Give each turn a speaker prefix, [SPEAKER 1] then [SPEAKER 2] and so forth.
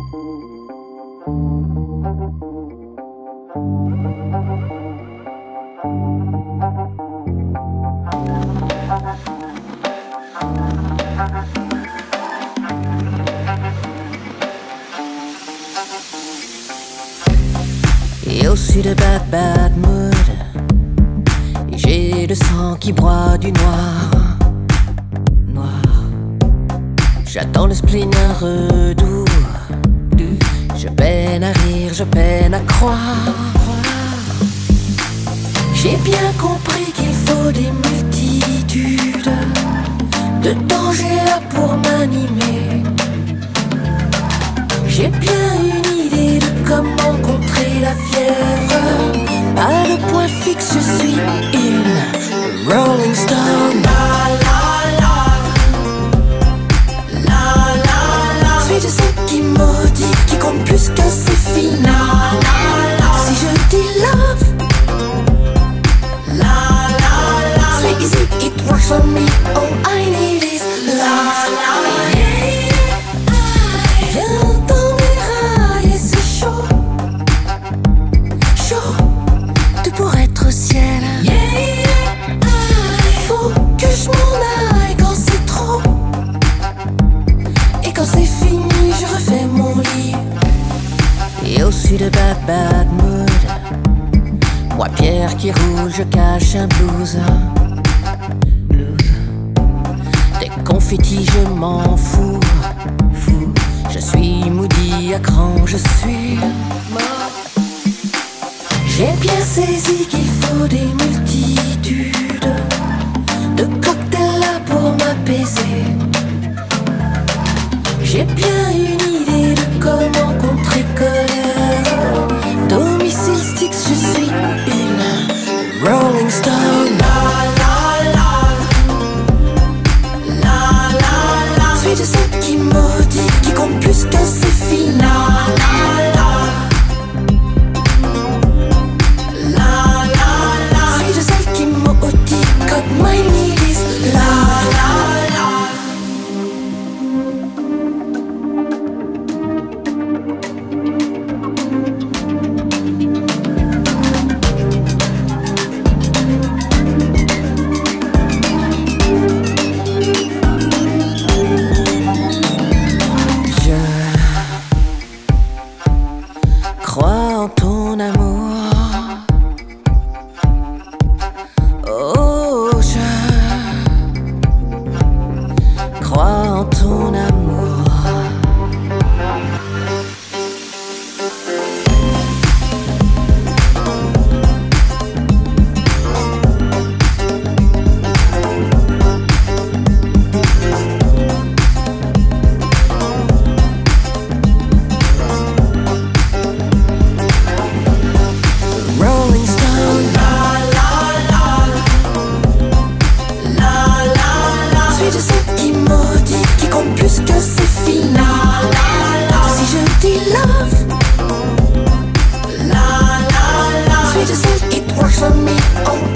[SPEAKER 1] Et au sud de bad mood, j'ai le sang qui broie du noir. J'attends le spleen un redoux. Je peine à rire, je peine à croire. J'ai bien compris qu'il faut des multitudes de dangers là pour m'animer. J'ai bien une idée de comment contrer la fièvre. Pas de point fixe, je suis une Rolling Stone. Suis de celle qui maudit, qui compte plus que ses final. Si je dis love, c'est easy, it works for me. All I need is love. Viens dans mes rails et c'est chaud, chaud, tout pour être au ciel. Faut que je m'en aille quand c'est trop. Et quand c'est fini, je refais mon lit. Et au sud de bad mood, moi pierre qui roule, je cache un blues. Des confettis, je m'en fous. Je suis moody à cran, je suis mort. J'ai bien saisi qu'il faut des multitudes de cocktails là pour m'apaiser. J'ai bien une idée de comment contrer colère. Domicile Styx, je suis une Rolling Stone. Suis de celle qui maudit, qui compte plus que ses final. Suis de celle qui maudit, got my need is love. Crois en ton amour. Oh, je crois en ton amour. Rolling Stone. Suis de celle qui maudit, qui compte plus que ses final. Si je dis love, suis de celle it works for me. Oh,